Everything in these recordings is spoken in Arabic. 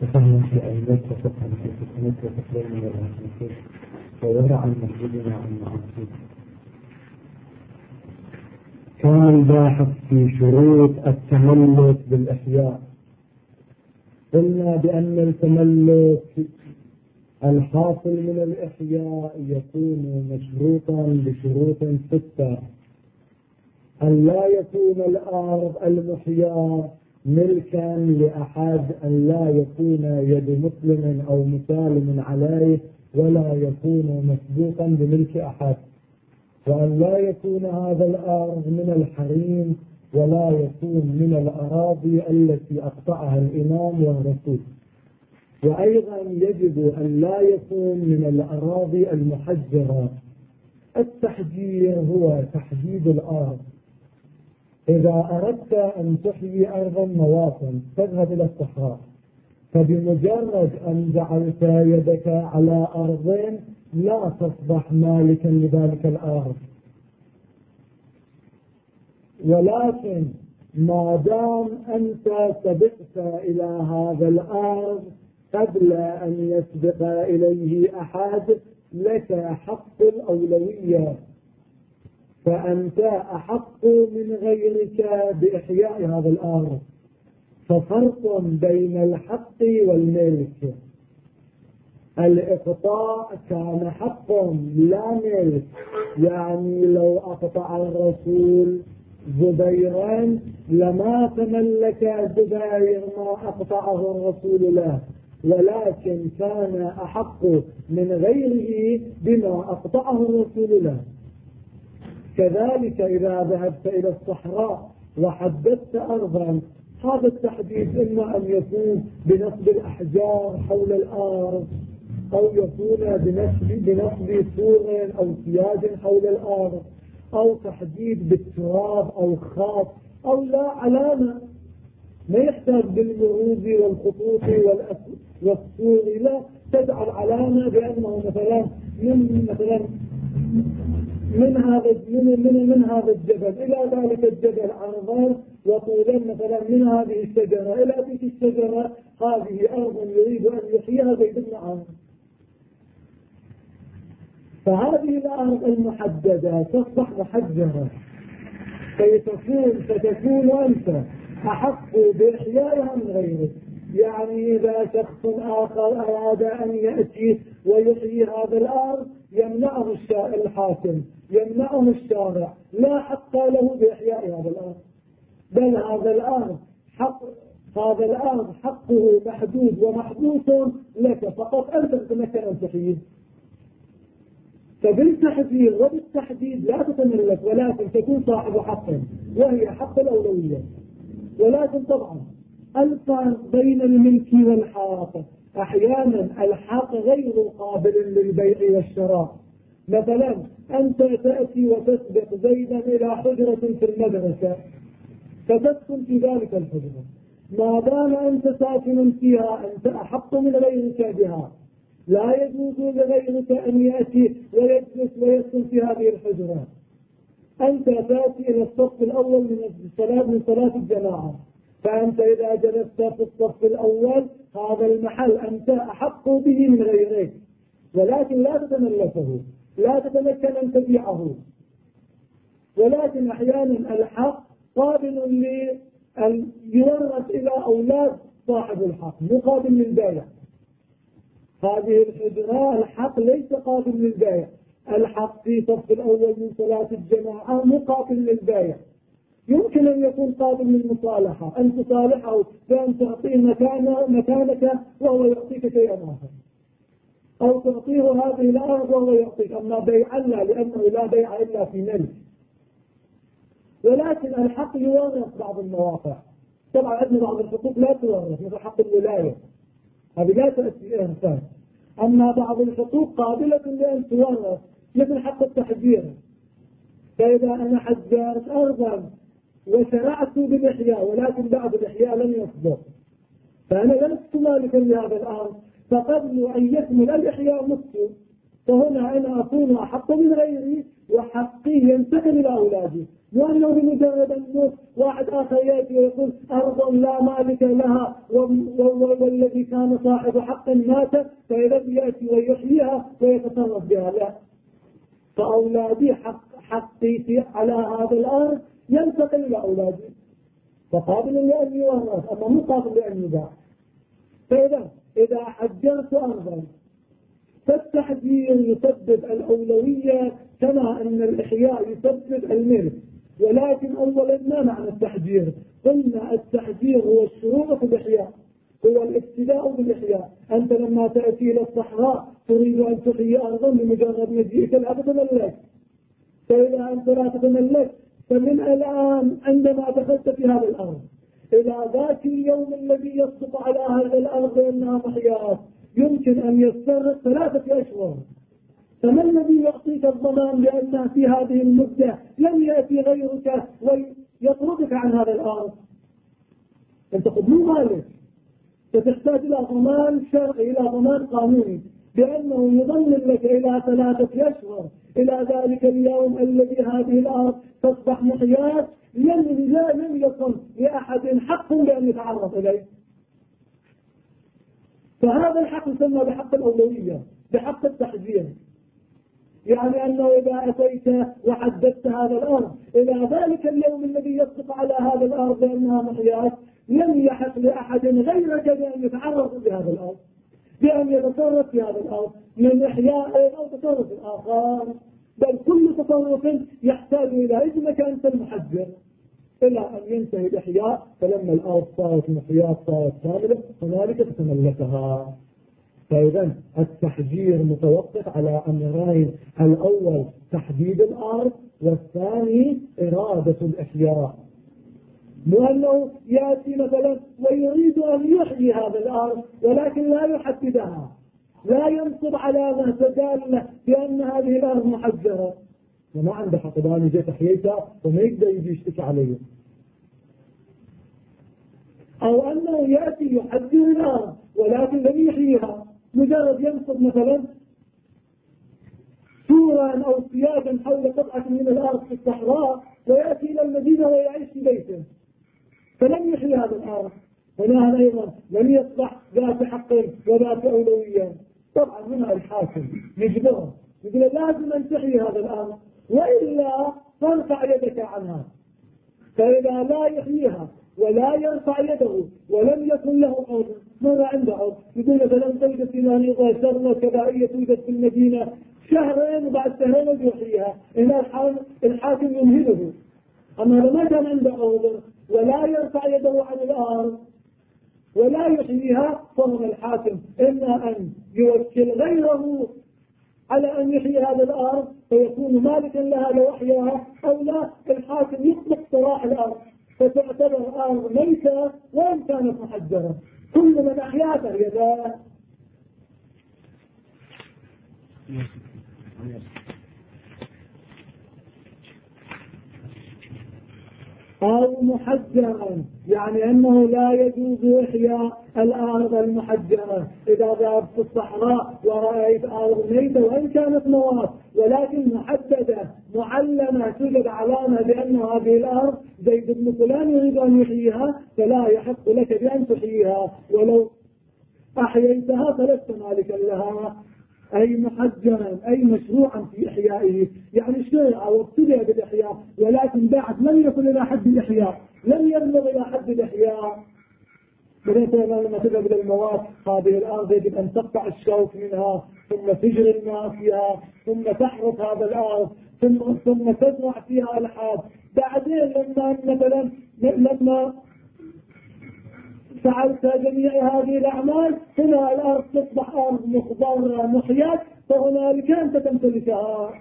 تفهم في أيديك وتفهم في فتنك وتكلم من الأنفس ويرى عن مسجدنا عن معاصيك. كان الباحث في شروط التملك بالإحياء. قلنا بأن التملك الحاصل من الإحياء يكون مشروطا بشروط 6: أن لا يكون الأرض المحياة ملكا لأحد، أن لا يكون يد مسلم أو مسالم عليه، ولا يكون مسبوقا بملك أحد، وأن لا يكون هذا الأرض من الحريم، ولا يكون من الأراضي التي أقطعها الإمام والرسول. وأيضا يجب أن لا يكون من الأراضي المحجرة. التحجير هو تحديد الأرض. إذا أردت أن تحيي أرضا مواطن تذهب إلى الصحراء، فبمجرد أن جعلت يدك على أرض لا تصبح مالكا لذلك الأرض، ولكن ما دام أنت سبقت إلى هذا الأرض قبل أن يسبق إليه أحد لك حق الأولوية، فأنت أحق من غيرك بإحياء هذا الأرض. ففرق بين الحق والملك. الإقطاع كان حق لا ملك، يعني لو أقطع الرسول زبيرا لما تملك زبير ما أقطعه الرسول له، ولكن كان أحق من غيره بما أقطعه الرسول له. كذلك إذا ذهبت إلى الصحراء وحددت أرضا، هذا التحديد إما أن يكون بنصب الأحجار حول الأرض، أو يكون بنصب سور أو سياج حول الأرض، أو تحديد بالتراب أو خاط أو لا علامة، ما يحتاج بالمروج والخطوط والسور، لا تجعل علامة بأنه مثلا من هذا الجبل إلى ذلك الجبل عرضا وطولا، مثلا من هذه الشجرة إلى تلك الشجرة، هذه أرض يريد أن يحييها زيد بن عمرو. فهذه الأرض المحددة تصبح محجرة، فتكون أنت أحق بإحيائها من غيرك. يعني إذا شخص آخر أراد أن يأتي ويحيي هذا الأرض يمنعه الحاكم، يمنعه الشارع، لا حق له بإحياء هذا الأرض، بل هذا الأرض حقه محدود ومحدود لك فقط، أنت تتمكن أن تحييه. فبالتحذير وبالتحديد لا تتملك، ولكن تكون صاحب حق، وهي حق الأولوية. ولكن طبعا الفرق بين الملك والحق، أحيانا الحق غير قابل للبيع والشراء. مثلا أنت تأتي وتسبق زيدا إلى حجرة في المدرسة فتسكن في ذلك الحجرة، ما دام أنت ساكن فيها أنت أحق من غيرك بها، لا يجوز لغيرك أن يأتي ويجلس ويسكن في هذه الحجرة. أنت تأتي إلى الصف الأول من صلاة الجماعة، فأنت إذا جلست في الصف الأول هذا المحل أنت أحق به من غيرك، ولكن لا تتملكه، لا تتمكن أن تبيعه. ولكن أحيانا الحق قابل لأن يورث إلى أولاد صاحب الحق مقابل للبيع. هذه الحجرة الحق ليس قابل للبيع، الحق في صف الأول من صلاة الجماعة مقابل للبيع. يمكن أن يكون قابل للمصالحة، أن تصالحه بأن تعطيه مكانك وهو يعطيك شيئا آخر، أو تعطيه هذه الأرض وهو يعطيك، أما بيعا لا، لأنه لا بيع إلا في ملك. ولكن الحق يورث بعض المواقع. طبعا عندنا بعض الحقوق لا تورث، مثل حق الولاية هذه لا تأتي إرثا، أما بعض الحقوق قابلة لأن تورث، مثل حق التحذير. فإذا أنا حجرت أرضا وشرعت بالإحياء ولكن بعد الإحياء لم يصدر، فأنا لست مالكا لهذا الأرض، فقبل أن يكمل الإحياء مت، فهنا أنا أكون أحق من غيري وحقي ينتقل إلى أولادي، وأنه بمجرد أنه واحد آخر يأتي ويقول أرض لا مالك لها والذي كان صاحب حق مات فإذا يأتي ويحييها ويتصرف بها، لا، فأولادي حقي على هذا الأرض ينتقل إلى أولادي، فقابل لأن يورث أما مو قابل لأن يباع. إذا حجرت أرضا فالتحجير يسبب الأولوية كما أن الإحياء يسبب الملك، ولكن أولا ما معنى التحجير؟ قلنا التحجير هو الشروع في الإحياء، هو الابتداء بالإحياء. أنت لما تأتي إلى الصحراء تريد أن تحيي أرضا بمجرد مجيئك لا تتملك، فإذا أنت لا تتملك فمن الآن عندما دخلت في هذه الأرض إلى ذاك اليوم الذي يصدق على هذه الأرض أنها محيات يمكن أن يستغرق 3 أشهر، فما الذي يعطيك الضمان بأن في هذه المدة لم يأتي غيرك ويطردك عن هذا الأرض؟ أنت قد مو مالك، فتحتاج إلى ضمان شرعي، إلى ضمان قانوني بأنه يضمن لك إلى 3 أشهر إلى ذلك اليوم الذي هذه الأرض تصبح محيات لم يكن لأحد حق بأن يتعرض إليه. فهذا الحق يسمى بحق الأولوية، بحق التحجير، يعني أنه إذا أتيت وحددت هذا الأرض إلى ذلك اليوم الذي يصدق على هذا الأرض بأنها محيات لم يحق لأحد غيرك بأن يتعرض بهذا الأرض، بأن يتصرف في هذا الأرض من إحياء أو تصرف آخر، بل كل تصرف يحتاج إلى إذنك أنت المحجر إلى أن ينتهي الإحياء. فلما الأرض صارت محيات صارت كاملة هنالك تتملكها. فإذا التحجير متوقف على أمرين: الأول تحديد الأرض، والثاني إرادة الإحياء. مو أنه يأتي مثلا ويريد أن يحيي هذا الأرض ولكن لا يحددها، لا ينصب علامة تدالة بأن هذه الأرض محجرة، وما عنده حق بأن جيت أحييتها وما يقدر يجي يشتكي عليه. أو أنه يأتي يحجر الأرض ولكن لم يحييها، مجرد ينصب مثلا سورا أو سياجا حول قطعة من الأرض في الصحراء ويأتي إلى المدينة ويعيش في بيته فلم يحيي هذا الأرض، هنا أيضا لم يصبح ذات حق وذات أولوية. طبعا هنا الحاكم يجبره، يقول لازم أن تحيي هذا الأرض وإلا ترفع يدك عنها. فإذا لا يحييها ولا يرفع يده ولم يكن له عذر، مر عنده عذر، يقول مثلا زوجة فلان ثروة كبائية توجد في المدينة شهرين وبعد شهرين يحييها، هنا الحاكم يمهله. أما لو ما كان عنده عذر ولا يرفع يده عن الأرض ولا يحييها فهو الحاكم إما أن يوكل غيره على أن يحيي هذا الأرض فيكون مالكا لها لو أحياها، أو لا، الحاكم يطلق سراح الأرض فتعتبر الأرض ميتة وإن كانت محجرة، كل من أحياها فهي ذا. أو محجرا، يعني أنه لا يجوز إحياء الأرض المحجرة. إذا ذهبت في الصحراء ورأيت أرض ميتة وإن كانت موات ولكن محددة معلمة توجد علامة بأن هذه الأرض زيد بن فلان يريد أن يحييها، فلا يحق لك بأن تحييها، ولو أحييتها فلست مالكا لها. أي محجرا أي مشروعا في إحيائه، يعني الشرع وابتدأ بالإحياء ولكن بعد لم يصل إلى حد الإحياء، لم يبلغ إلى حد الإحياء. مثلا لما تذهب إلى المواد هذه الأرض يجب أن تقطع الشوك منها ثم تجري الماء فيها ثم تحرث هذا الأرض ثم تزرع فيها الحاد. بعدين لما فعلت جميع هذه الأعمال هنا الأرض تصبح أرض مخضرة محيات فهنالك أنت تمتلكها.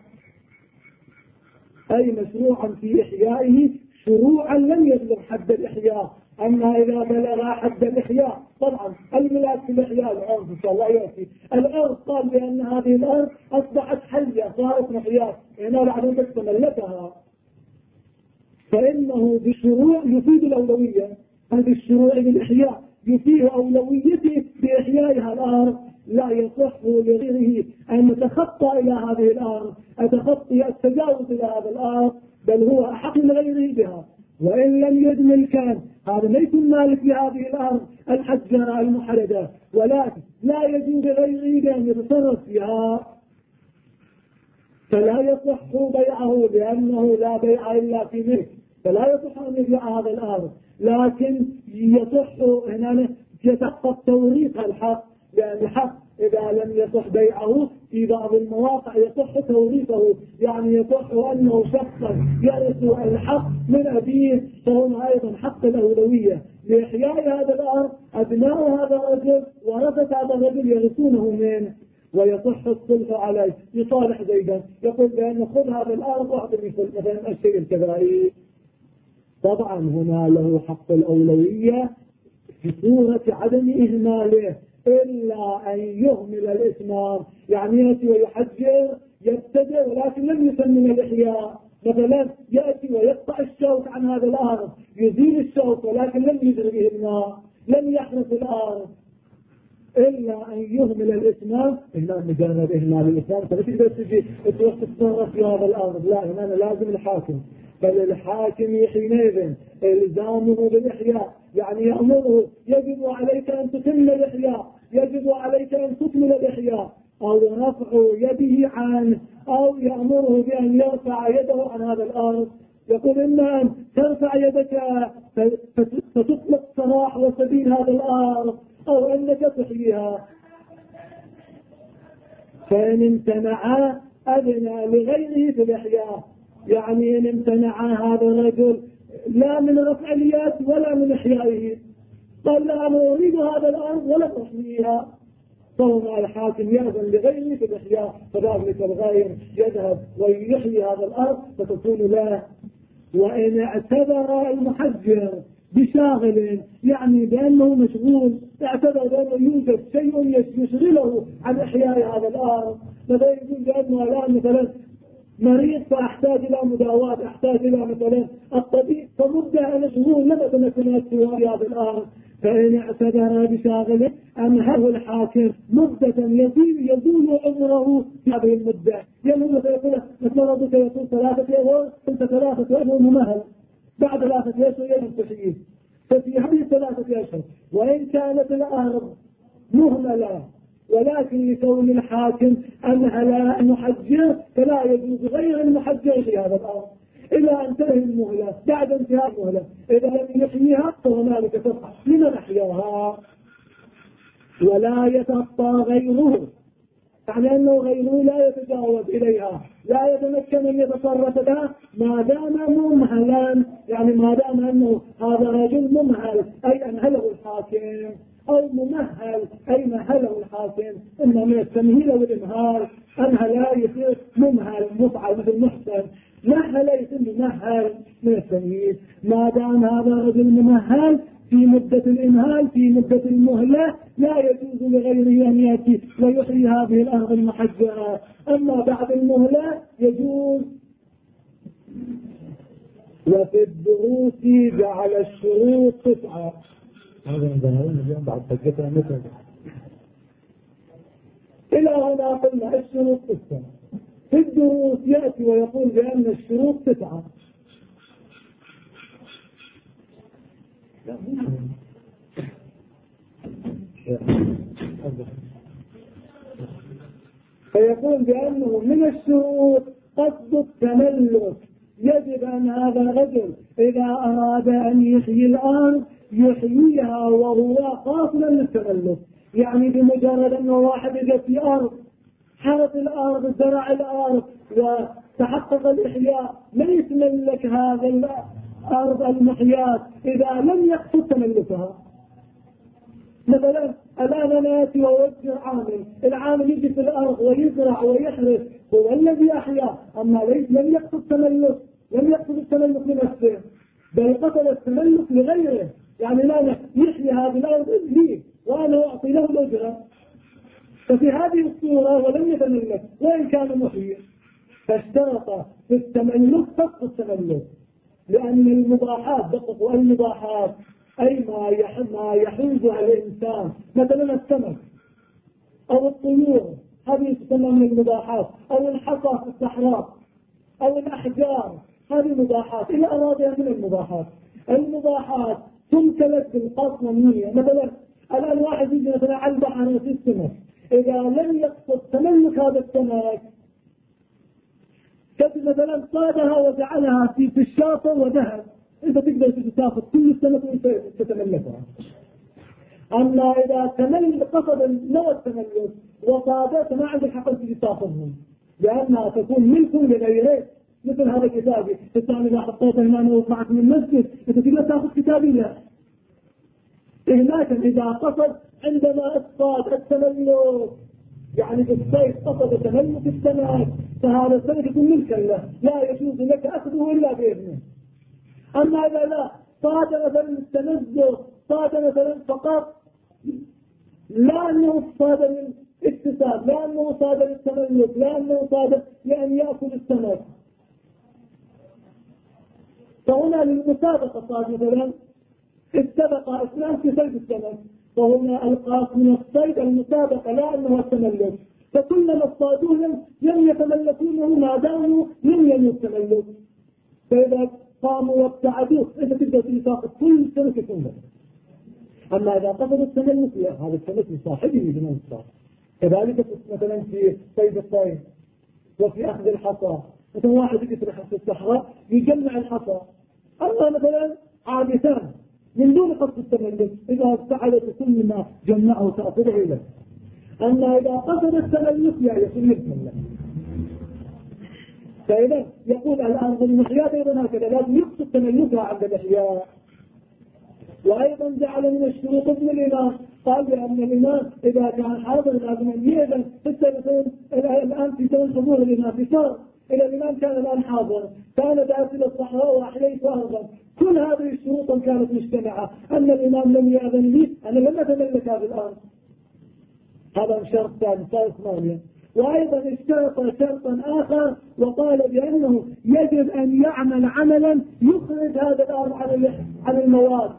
أي مشروعا في إحيائه شروعا لم يبلغ حد الإحياء. أما إذا بلغ حد الإحياء طبعا الملاك في الإحياء الأرض إن شاء الله يأتي الأرض قال بأن هذه الأرض أصبحت حية صارت محيات هنا بعد أن تتملكها، فإنه بشروع يفيد الأولوية. هذه الشروع بالإحياء يفيد أولويته بإحيائها الأرض، لا يصح لغيره أن بأن أتخطى إلى هذه الأرض، أتخطي التجاوز إلى هذا الأرض، بل هو أحق من غيره بها. وإن لم يجمل كان هذا ما يكون مالك لهذه الأرض الحجرة المحرجة، ولكن لا يجوز غيره بأن يتصرف فيها، فلا يصح بيعه لأنه لا بيع إلا في ملك، فلا يصح أن يبيع هذا الأرض. لكن يصح هنا يتحقق توريث الحق، لأن الحق إذا لم يصح بيعه في بعض المواقع يصح توريثه، يعني يصح أنه شخصا يرث الحق من أبيه، فهنا أيضا حق الأولوية لإحياء هذا الأرض. أبناء هذا الرجل ورثة هذا الرجل يرثونه منه، ويصح الصلح عليه يصالح زيدا، يقول بأن خذ هذا الأرض واعطني مثلا الشيء الكذائي. طبعا هنا له حق الأولوية في صورة عدم إهماله، إلا أن يهمل الإتمام، يعني يأتي ويحجر يبتدئ ولكن لم يتمم الإحياء. مثلا يأتي ويقطع الشوك عن هذا الأرض، يزيل الشوك ولكن لم يجري به الماء، لم يحرث الأرض، إلا أن يهمل الإتمام. هنا مجرد إهمال الإتمام فلا تقدر تجي تروح تتصرف في هذا الأرض، لا، هنا لازم الحاكم. بل الحاكم حينئذ إلزامه بالإحياء، يعني يأمره يجب عليك أن تتم الإحياء، يجب عليك أن تكمل الإحياء، أو رفع يده عنه، أو يأمره بأن يرفع يده عن هذا الأرض. يقول إما أن ترفع يدك فتطلق صلاح وسبيل هذا الأرض، أو أنك تحييها. فإن امتنع أذن لغيره في الإحياء، يعني إن امتنع هذا الرجل لا من رفع اليد ولا من إحيائه، قال لا أنا أريد هذا الأرض ولا أحييها، فهنا الحاكم يأذن لغيره في الإحياء، فذلك الغير يذهب ويحيي هذا الأرض فتكون له. وإن اعتبر المحجر بشاغل، يعني بأنه مشغول، اعتبر بأنه يوجد شيء يشغله عن إحياء هذا الأرض، فلا يقول بأنه الآن مثلا مريض فأحتاج إلى مداواة، أحتاج إلى مثلا الطبيب، فمدة مشغول لم أتمكن في هذا الأرض. فإن اعتبر بشاغل أمهله الحاكم مدة يزول عمره في هذه المدة، يمر فيقول مرضك يكون 3 أشهر، أنت 3 أشهر ممهل، بعد 3 أشهر ينتهي. ففي هذه 3 أشهر وإن كانت الأرض مهملة، ولكن لكون الحاكم أمهل المحجر فلا يجوز غير المحجر في هذا الأرض إلى أن تنتهي المهلة. بعد انتهاء المهلة إذا لم يحييها فهنالك تصح لمن أحياها. ولا يتخطى غيره، يعني أنه غيره لا يتجاوز إليها، لا يتمكن أن يتصرف بها ما دام ممهلا، يعني ما دام أنه هذا الرجل ممهل أي أمهله الحاكم، أو ممهل أي مهله الحاكم، إما من التمهيل والإمهال. أمهل يصير ممهل مفعل مثل محسن، مهل يصير ممهل من التمهيل. ما دام هذا الرجل ممهل في مدة الإمهال في مدة المهلة لا يجوز لغيره أن يأتي ويحيي هذه الأرض المحجرة. أما بعد المهلة يجوز. وفي الدروس جعل الشروط 9. هذا عندنا اليوم بعد فجتها مثل إلى هنا قلنا الشروط 9. في الدروس يأتي ويقول بأن الشروط 9. فيقول بأنه من الشروط قصد التملك. يجب أن هذا الرجل إذا أراد أن يحيي الأرض يحييها وهو قاصدا للتملك، يعني بمجرد أنه واحد يجي في أرض حرث الأرض زرع الأرض وتحقق الإحياء لا يتملك هذا الأرض المحياة إذا لم يقصد تملكها. مثلا الآن ناتي ووجه عامل، العامل يجي في الأرض ويزرع ويحرث هو الذي أحيا، أما لم يقصد تملك، لم يقصد التملك لنفسه بل قصد التملك لغيره، يعني لا يحيي هذه الأرض لي وأنا أعطي له الأجرة، ففي هذه الصورة ولم يتملك وإن كان محيي. فاشترط في التملك فقط التملك، لأن المباحات دقق، المباحات أي ما يحوزها الإنسان، مثلا السمك أو الطيور، هذه تسمى من المباحات، أو الحصى في الصحراء أو الأحجار، هذه مباحات. إذا أرادها من المباحات، المباحات تمتلك بالقصد والنية. مثلا الآن واحد يجي مثلا على البحر في السمك، إذا لم يقصد تملك هذا السمك كتب مثلا صادها وجعلها في الشاطئ وذهب، أنت تقدر تسافر كل السمك وأنت تتملكها. أما إذا قصد نوع التملك وصادت ما عندك حق أن تسافرهم، لأنها تكون ملك لغيره. مثل هذا كتابي، الثاني إذا حطيته هنا وطلعت من المسجد أنت تقدر تأخذ كتابي لا. لكن إذا قصد عندما اصطاد التملك، يعني بالصيد قصد تملك السمك، فهذا السمك يكون ملكا له، لا يجوز لك أخذه إلا بإذنه. أما إذا لا صاد مثلا التنزه، صاد مثلا فقط، لا أنه صاد للاكتساب، لا أنه صاد للتملك، لا أنه صاد لأن يأكل السمك، فهنا للمسابقة صاد مثلا استبق اثنان في صيد السمك، فهنا القاس من الصيد المسابقة لا أنه التملك، فكلما اصطادوه لم يتملكونه ما داموا لم ينوا التملك. فإذا قاموا وابتعدوه أنت تقدر تساقط كل سمك كله. أما إذا قصد التملك هذا السمك لصاحبه بمن الصاد. كذلك مثلا في صيد الصيد وفي أخذ الحصى، مثلا واحد يسرح في الصحراء يجمع الحصى، أما مثلا عابثان من دون قصد التملك، إذا ابتعدت كل ما جمعه تأخذه له. أما إذا قصد التملك يكون ملكا له. فإذا يقول الآن بالمحيات أيضا هكذا لازم يقصد تملكها عند الإحياء. وأيضا جعل من الشروط ابن الإمام، قال بأن الإمام إذا كان حاضر لازم أن يأذن. الآن في زمن حضور الإمام في صار إذا الإمام كان الآن حاضر، كان داخل الصحراء وأحييت أرضا، كل هذه الشروط كانت مجتمعة، أن الإمام لم يأذن لي أنا لم أتملك هذه الأرض. هذا شرط ثاني صار ثمانية. وأيضا اشترط شرطا آخر وقال بأنه يجب أن يعمل عملا يخرج هذا الأرض عن المواد،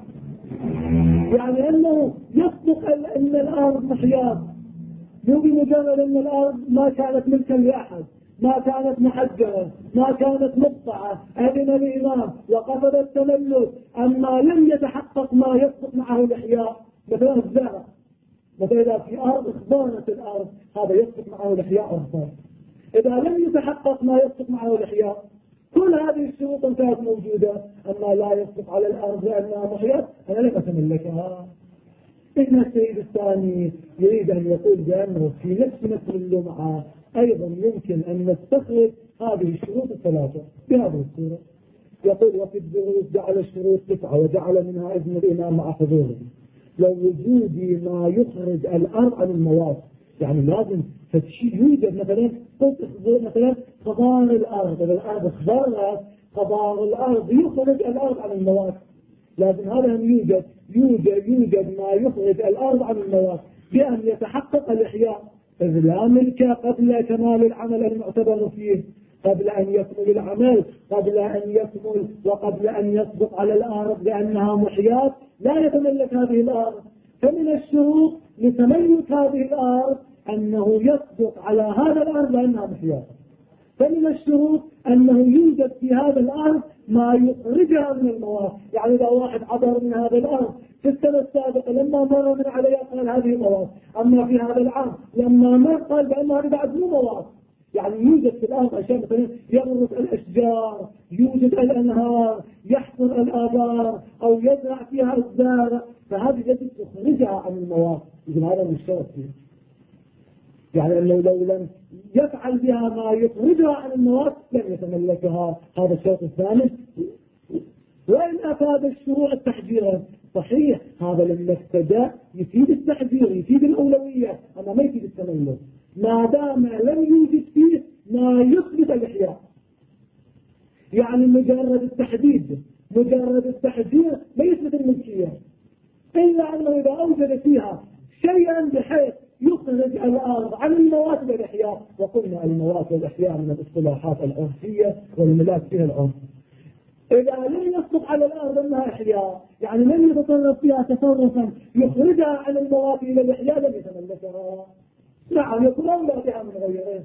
يعني أنه يصدق أن الأرض محياة، مو بمجرد أن الأرض ما كانت ملكا لأحد، ما كانت محجرة، ما كانت مقطعة، أذن الإمام وقصد التملك، أما لم يتحقق ما يصدق معه الإحياء. مثلا الزرع، مثلا إذا في أرض اخضرت الأرض هذا يصدق معه الإحياء أفضل. إذا لم يتحقق ما يصدق معه الإحياء، كل هذه الشروط كانت موجودة، أما لا يصدق على الأرض لأنها محياة أنا لم أتملكها. إن السيد الثاني يريد أن يقول بأنه في نفس اللمعة أيضا يمكن أن نستخرج هذه الشروط الثلاثة بهذه الصورة. يقول وفي الدروس جعل الشروط 9 وجعل منها إذن الإمام مع حضوره لوجود ما يخرج الأرض عن المواد. يعني لازم يوجد مثلا خضار الأرض، إذا الأرض خضارها خضار الأرض يخرج الأرض عن المواد، لازم هذا يوجد ما يخرج الأرض عن المواد بأن يتحقق الإحياء، إذ لا ملك قبل كمال العمل المعتبر فيه، قبل أن يكمل العمل، قبل أن يكمل وقبل أن يصدق على الأرض بأنها محياة لا يتملك هذه الأرض. فمن الشروط لتملك هذه الأرض أنه يصدق على هذا الأرض بأنها محياة. فمن الشروط أنه يوجد في هذا الأرض ما يخرجها من المواد. يعني إذا واحد عبر من هذا الأرض في السنة السابقة لما مر من عليها قال هذه مواد، أما في هذا العام لما مر قال بأن هذه بعد مو مواد. يعني يوجد في الأرض أشياء مثلا يغرس الأشجار، يوجد الأنهار، يحفر الآبار أو يزرع فيها الزارع، فهذه يجب تخرجها عن المواد. يجب هذا مشترك فيه، يعني أنه لو لم يفعل بها ما يخرجها عن المواد لم يتملكها. هذا الشرط الثاني. وإن أفاد الشروع التحجير صحيح، هذا لما ابتدى يفيد التحجير يفيد الأولوية، أما ما يفيد التملك ما دام لم يوجد فيه ما يثبت الإحياء. يعني مجرد التحجير لا يثبت الملكية، إلا أنه إذا أوجد فيها شيئا بحيث يخرج الأرض عن المواد والإحياء. وقلنا المواد والإحياء من الاصطلاحات العرفية والملاك فيها العرف. إذا لم يصدق على الأرض أنها إحياء، يعني لم يتصرف فيها تصرفا يخرجها عن المواد إلى الإحياء، لم يتملكها. نعم يكون أولى بها من غيرها.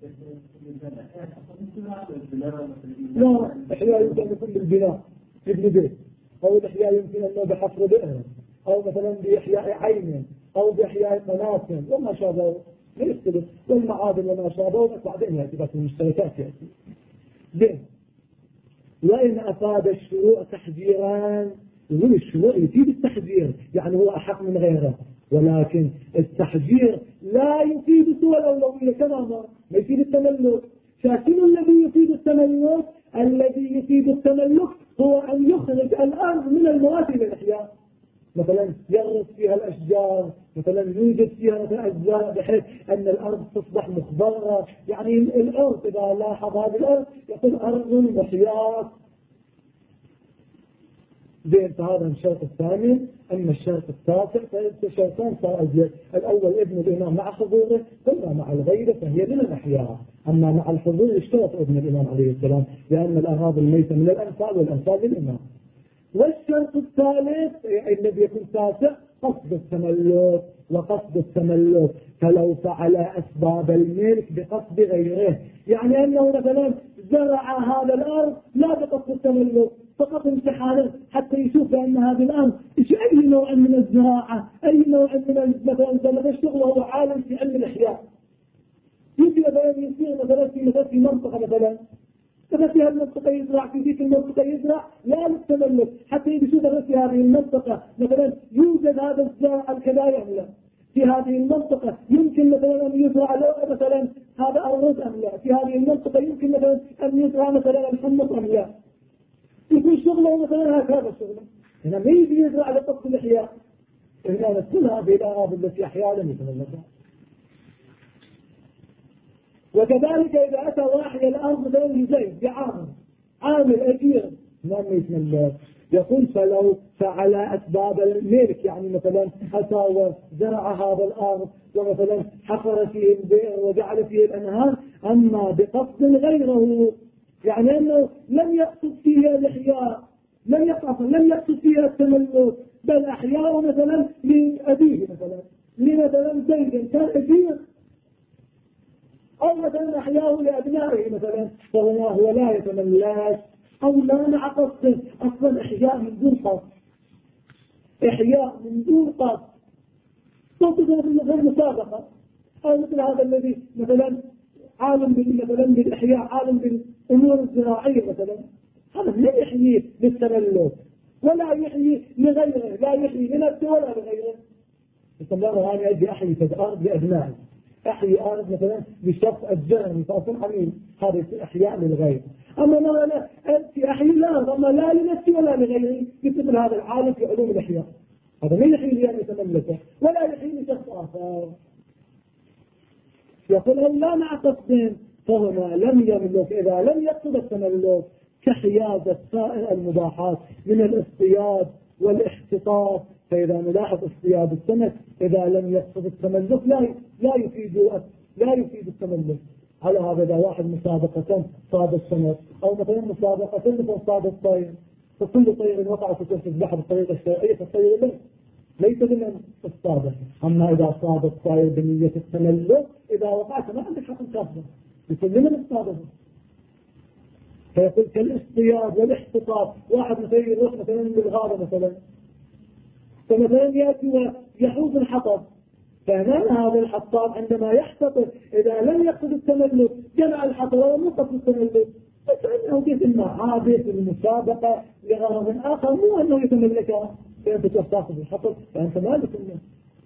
لا، إحياء يمكن يكون بالبناء يبني بيت، أو الإحياء يمكن أنه بحفر بئر، أو مثلا بإحياء عين، أو بإحياء قناة وما شابه لا يختلف، والمعادن وما شابه بعدين يأتي بس المشتركات يأتي. زين، وإن أفاد الشروع تحذيران، يقول الشروع يفيد التحذير يعني هو أحق من غيره، ولكن التحذير لا يفيد سوى الأولوية تماما، ما يفيد التملك. فشنو الذي يفيد التملك؟ الذي يفيد التملك هو أن يخرج الأرض من المواد إلى الإحياء، مثلا يغرس فيها الأشجار، مثلا يوجد فيها مثلا أجزاء بحيث أن الأرض تصبح مخضرة. يعني الأرض إذا لاحظ هذه الأرض يقول أرض محياة. زين، فهذا الشرط الثاني. أما الشرط التاسع فالشرطان صار أزيد. الأول ابن الإمام مع حضوره، ثم مع الغير فهي من الأحياء. أما مع الحضور اشترط ابن الإمام عليه السلام لأن الأراضي الميتة من الأنفال والأنفال للإمام. والشرط الثالث الذي يكون تاسع قصد التملك، وقصد التملك فلو فعل أسباب الملك بقصد غيره، يعني أنه مثلا زرع هذا الأرض لا بقصد التملك، فقط امتحانا حتى يشوف أن هذه الأرض أي نوع من الزراعة، أي نوع من مثلا الشغل وهو عالم في علم الإحياء. يجي مثلا يصير مثلا في منطقة مثلا في هذه المنطقة يزرع، في ذيك المنطقة يزرع، لا للتملك، حتى يشوف في هذه المنطقة مثلا يوجد هذا الزرع الكذا يعمل في هذه المنطقة، يمكن مثلا أن يزرع له مثلا هذا الرز أم لا، في هذه المنطقة يمكن مثلا أن يزرع مثلا الحمص أم لا، يكون شغله مثلا هكذا شغله. هنا ما يجي يزرع لقصد الإحياء، هنا كل هذه الأراضي التي أحياء لم يتملكها. وكذلك إذا أتى واحد الأرض مثلا لزيد عامل أجير ما يتملك، يقول فلو فعل أسباب الملك، يعني مثلا أتى وزرع هذا الأرض ومثلا حفر فيه البئر وجعل فيه الأنهار، أما بقصد غيره، يعني أنه لم يقصد فيها الإحياء، لم يقصد فيها التملك، بل أحياء مثلا لأبيه مثلا زيد كان أجير، أو مثلا أحياه لأبنائه مثلا، فهو لا يتملك أو لا مع قصد. أصلا إحياء من دون قصد، إحياء من دون قصد تصدر مثل مسابقة، أو مثل هذا الذي مثلا عالم مثلا بالإحياء، عالم بالأمور الزراعية مثلا، هذا لا يحيي للتملك ولا يحيي لغيره، لا يحيي لنفسه ولا لغيره. يسمونه أنا أجي أحيي في الأرض لأبنائي، أحيي أرض مثلا بشخص أجرني فأكون حميد، هذا إحياء للغير. أما لا في أحيي الأرض أما لا لنفسي ولا لغيري، مثل هذا العالم في علوم الإحياء، هذا ما يحيي لي أن يتملكه ولا يحيي لشخص آخر. يقول أن لا مع قصد، فهنا لم يملك إذا لم يقصد التملك، كحيازة سائر المباحات من الاصطياد والاحتطاب. فإذا نلاحظ اصطياد السمك إذا لم يقصد التملك لا يفيد التملك. على هذا إذا واحد مسابقة صاد السمك، أو مثلا مسابقة مثل صاد الطير، فكل طير وقع في البحر بطريقة الشرعية فالطير ليس من الصادة. أما إذا صاد الطير بنية التملك إذا وقعت ما عندك حق كافة يكون من الصادة. فيقول كالاصطياد والاحتطاب، واحد مثلا يروح مثلا للغابة مثلا، فمثلا يأتي ويحوز الحطب، فهنا هذا الحطاب عندما يحتطب إذا لم يقصد التملك جمع الحطب ولم يقصد التملك، فإنه جزء عابث المسابقة لغرض آخر، مو أنه يتملكها. فأنت تستاخذ الحطب فأنت مالك منه.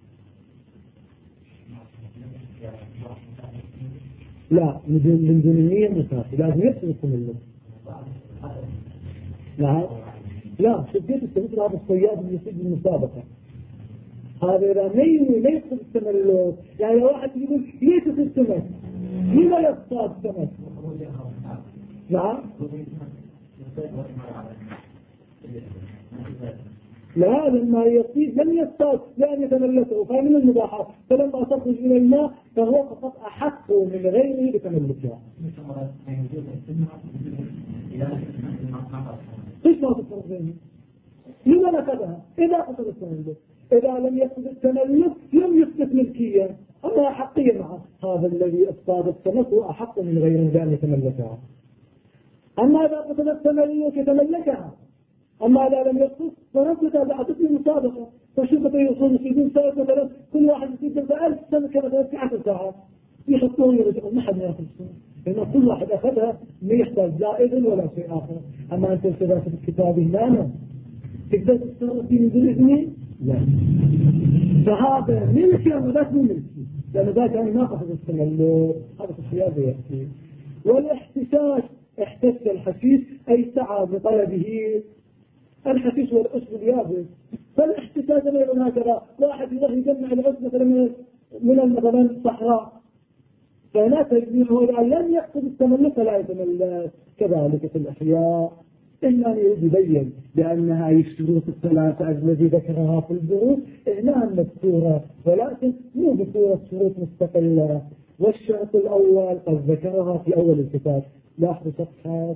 لا، من دون النية مسافة لازم يقصد التملك. لا شديت التملك هذا الصياد اللي يصيد المسابقة، هذا إذا ما يقصد التملك. يعني واحد يقول ليش السمك لما يصطاد سمك؟ نعم لا، لما يصيد لم يصطاد لأن يتملكه فمن المباحات، فلما تخرج من الماء فهو فقط أحق من غيره بتملكها. ايش ما تفرق بينه؟ لما نفذها إذا قصد التملك؟ إذا لم يقصد التملك لم يثبت ملكية، أما أحقية مع هذا الذي أصاب التملك هو أحق من غيره بأن يتملكها. أما إذا قتل التملك يتملكها، أما إذا لم يقصد فربك أعطتني مسابقة فشوفت يوصل يصيبون ساعة مثلا كل واحد يصيب 1000 سمكة مثلا في 10 ساعات يحطون يرجعون ما حد يأخذ لأن كل واحد أخذها ما يحتاج لا إذن ولا شيء آخر. أما أنت كذا في الكتاب هنا تقدر تتصرف فيه من دون إذني؟ لا. فهذا ملكي أما ذاك مو ملكي لأن ذاك أنا ما أخذ التملك هذا في السياسة يحكي. والاحتساس احتس الحسيس أي سعى بطلبه. الحسيس هو الأسد اليابس. فالاحتساس أيضا هكذا واحد يروح يجمع الأسد مثلا من مثلا الصحراء فلا تجمعه إذا لم يقصد التملك فلا يتملك. كذلك في الأحياء إلا أن يبين بأنها الشروط الثلاثة التي ذكرها في الدروس إعلان مذكورة ولكن مو بصورة شروط مستقلة. والشرط الأول قد ذكرها في أول الكتاب. لاحظوا صفحة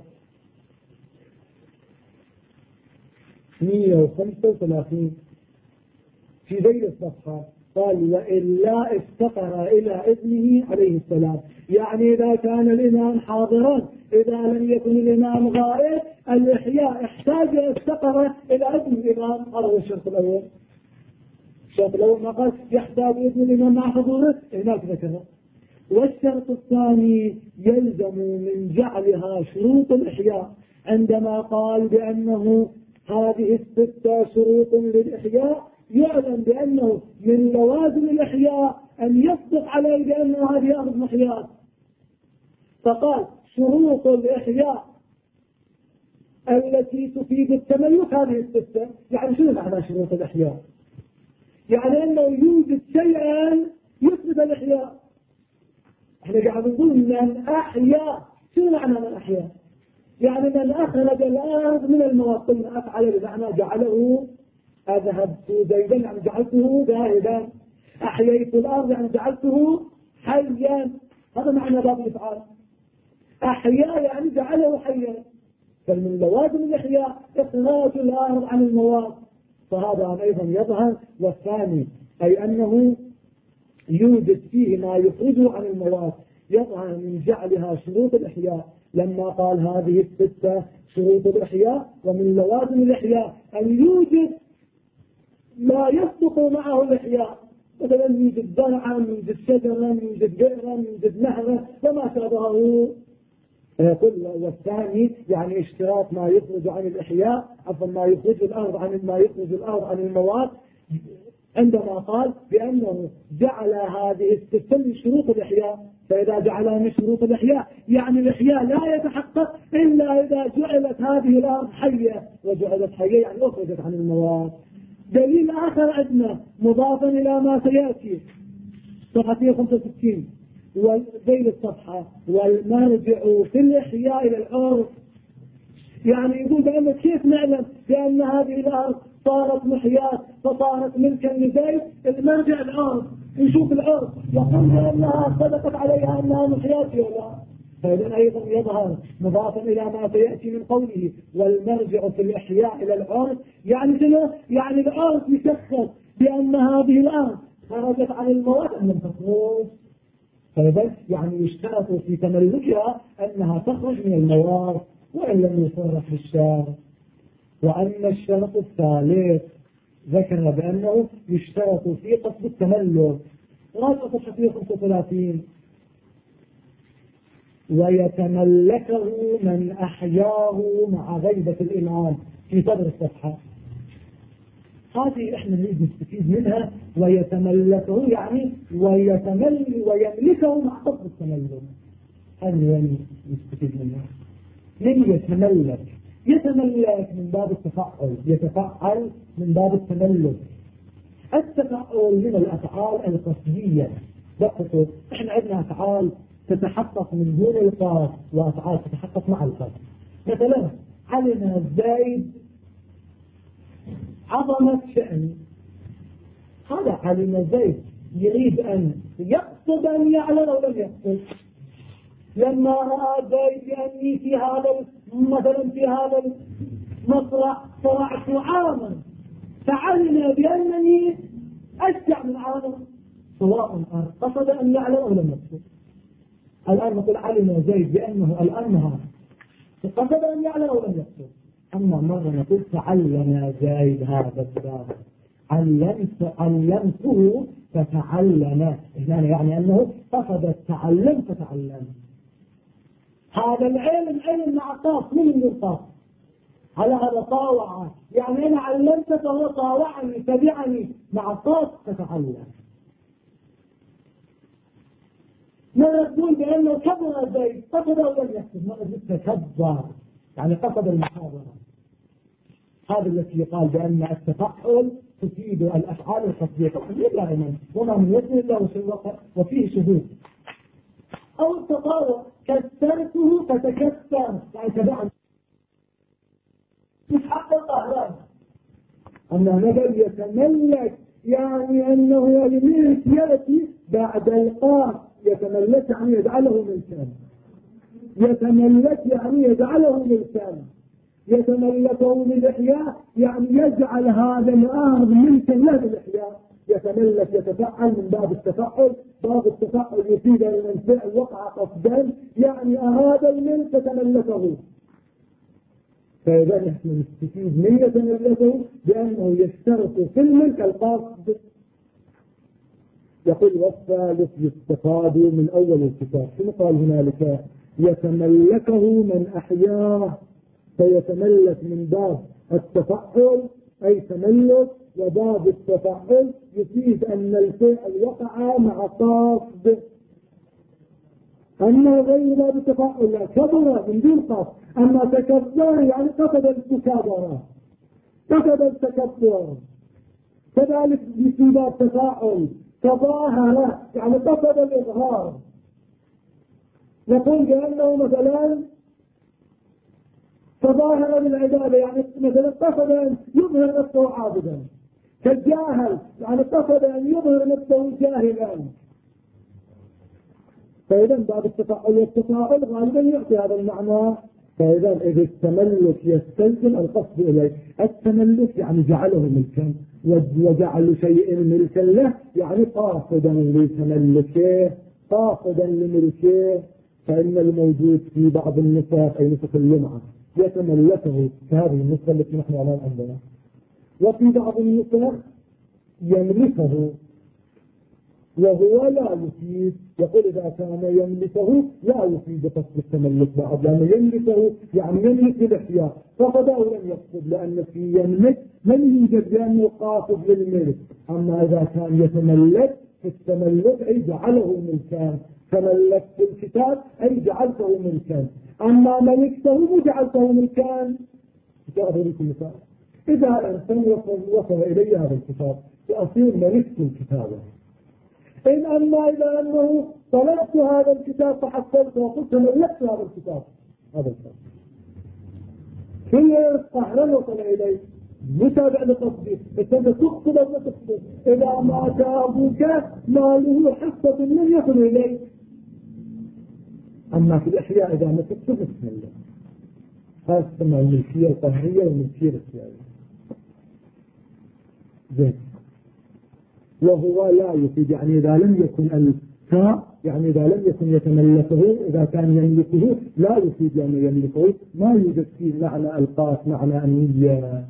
135 في ذيل الصفحة قال وإلا افتقر إلى إذنه عليه السلام. يعني إذا كان الإمام حاضرا إذا لم يكن الإمام غائب الإحياء احتاج افتقر إلى إذن الإمام. هذا هو الشرط الأول. الشرط الأول ما قال يحتاج إذن الإمام مع حضوره هناك ذكره. والشرط الثاني يلزم من جعلها شروط الإحياء عندما قال بأنه هذه الستة شروط للإحياء يعلم بأنه من لوازم الإحياء أن يصدق عليه بأنه هذه أرض محياة. فقال شروط الإحياء التي تفيد التملك هذه الستة. يعني شنو معنى شروط الإحياء؟ يعني أنه يوجد شيئا يثبت الإحياء. احنا قاعد نقول من أحيا. شنو معنى من أحيا؟ يعني من أخرج الأرض من المواد. قلنا أفعل بمعنى جعله أذهبت زيدا يعني جعلته ذاهبا. أحييت الأرض يعني جعلته حيا. هذا معنى باب الإفعال. أحيا يعني جعله حيا. فمن لوازم الإحياء إخراج الأرض عن المواد. فهذا أيضا يظهر. والثاني أي أنه يوجد فيه ما يخرجه عن المواد يظهر من جعلها شروط الإحياء لما قال هذه الستة شروط الإحياء. ومن لوازم الإحياء أن يوجد ما يصدق معه الإحياء. مثلا يوجد زرعا يوجد شجرا يوجد بئرا يوجد نهرا وما شابهه. يقول والثاني يعني اشتراط ما يخرج عن الإحياء عفوا ما يخرج الأرض عن المواد عندما قال بأنه جعل هذه الستة من شروط الإحياء. فإذا جعلها من شروط الإحياء يعني الإحياء لا يتحقق إلا إذا جعلت هذه الأرض حية. وجعلت حية يعني أخرجت عن المواد. دليل آخر عندنا مضافا إلى ما سيأتي صفحة 165 وذيل الصفحة والمرجع في الإحياء إلى الأرض. يعني يقول بأنه كيف نعلم بأن هذه الأرض صارت محياة فصارت ملكا لزيد؟ المرجع الأرض نشوف الأرض يقول بأنها صدقت عليها أنها محياة ولا. فإذن أيضا يظهر مضافا إلى ما سيأتي من قوله والمرجع في الإحياء إلى الأرض. يعني شنو؟ يعني الأرض يشخص بأن هذه الأرض خرجت عن المواد أن لم تخرج. فإذن يعني يشترط في تملكها أنها تخرج من المواد وإن لم يصرح بالشارع. وأن الشرط الثالث ذكر بأنه يشترط في قصد التملك. راجع صفحة 35 ويتملكه من أحياه مع غيبة الإمام في صدر الصفحة. هذه احنا نريد نستفيد منها. ويتملكه يعني ويملكه مع قصد التملك. هذه يعني نستفيد منها. من يتملك؟ يتملك من باب التفعل. يتفعل من باب التملك. التفعل من الأفعال القصدية. دققوا احنا عندنا أفعال تتحقق من دون القصد وأفعال تتحقق مع القصد. مثلا علم زيد عظمة شأن. هذا علم زيد يريد أن يقصد أن يعلم أو لم يقصد. لما رأى زيد بأني في هذا مثلا في هذا المصرع صرعت عاما فعلم بأنني أشجع من عامر. سواء قصد أن يعلم أو لم يقصد. الآن نقول علم زيد بأنه الأنهار، قصد أن يعلم أو لم يقصد. أما مرة نقول تعلم زيد هذا الدار، علمته فتعلم، يعني أنه قصد التعلم فتعلم. هذا العلم علم مع طاف من الطاف، على هذا طاوع، يعني أنا علمت فهو طاوعني تبعني مع طاف فتعلم. ما نقول بأنه كبر زيد، قصد أو لم يقصد، ما نقول تكبر يعني قصد المحاضرة. هذا التي يقال بأن التفعل تفيد الأفعال القصدية دائما، وما من وجه إلا وفيه شهود. أو التطاوع كسرته فتكسر، يعني تبعني مش حق القهران. أما نبي يتملك يعني أنه الملك يأتي بعد القاف، يتملك يعني يجعله ملكا، يتملك يعني يجعله ملكا، يتملكه للإحياء يعني يجعل هذا الأرض ملكا له بالإحياء. يتملك يتفعل من باب التفعل، باب التفعل يفيد أن الفعل وقع قصدا، يعني أراد الملك فتملكه. فإذا نحن نستفيد من يتملكه بأنه يشترط في الملك القصد. يقول والثالث يستفاد من أول الكتاب. شنو قال هنالك؟ يتملكه من أحياه، فيتملك من باب التفعل أي تملك، وباب التفعل يفيد أن الفعل وقع مع قصد. أما غير باب التفعل لا، كبر من دون قصد. أما تكبر يعني قصد المكابرة، قصد التكبر. كذلك في باب التفاعل تظاهر يعني قصد الإظهار. نقول بأنه مثلا تظاهر بالعبادة، يعني مثلا قصد أن يظهر نفسه عابدا. كالجاهل يعني قصد أن يظهر نفسه جاهلا. فإذا باب التفاعل والتفاعل غالبا يعطي هذا المعنى. فإذا إذا التملك يستلزم القصد إليه. التملك يعني جعله ملكا، وجعل شيء ملكا له يعني قاصدا لتملكه، قاصدا لملكه. فإن الموجود في بعض النسخ أي نسخ اللمعة يتملكه كهذه النسخة التي نحن الآن عندنا، وفي بعض النسخ يملكه وهو لا يفيد. يقول إذا كان يملكه لا يفيد قصد التملك بعض، لأنه يملكه يعني يملك الإحياء، قصد أو لم يقصد، لأن في يملك من يوجد لأنه قاصد للملك. أما إذا كان يتملك في التملك أي جعله ملكان، تملكت الكتاب أي جعلته ملكان. أما ملكته جعلته ملكان. جاء ذلك المثال، إذا إنسان وصل إلي هذا الكتاب فأصير ملكت الكتابة. إن أما إذا أنه طلبت هذا الكتاب فحصلته وقلت ملكت هذا الكتاب، هذا الكتاب في قهرا وصل إليه متابع لقصده، فأنت تقصد أو لا تقصد. إذا مات أبوك ماله حصة من يصل إليه. أما في الإحياء إذا ما تقصد بسم الله، هذا تسمى الملكية القهرية والملكية الاختيارية. زين. وهو لا يفيد يعني إذا لم يكن التاء، يعني إذا لم يكن يتملكه، إذا كان يملكه لا يفيد يعني يملكه، ما يوجد فيه معنى القاس، معنى النية.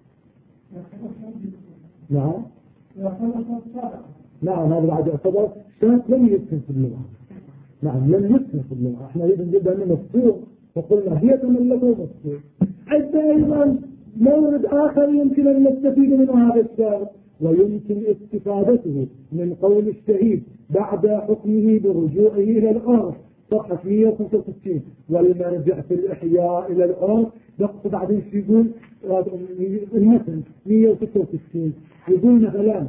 نعم نعم، هذا بعد يعتبر شرط لم يسكن في اللغة. نعم لم يسكن في اللغة. احنا نريد نجد أنه مفتوح فقلنا هي تملكه مفتوح. عندنا أيضا مورد آخر يمكن أن نستفيد منه هذا الشرط، ويمكن استفادته من قول الشهيد بعد حكمه برجوعه إلى الأرض، صفحة 165. والمرجع في الإحياء إلى الأرض نقصد بعدين يقول المثل 166 يقول مثلا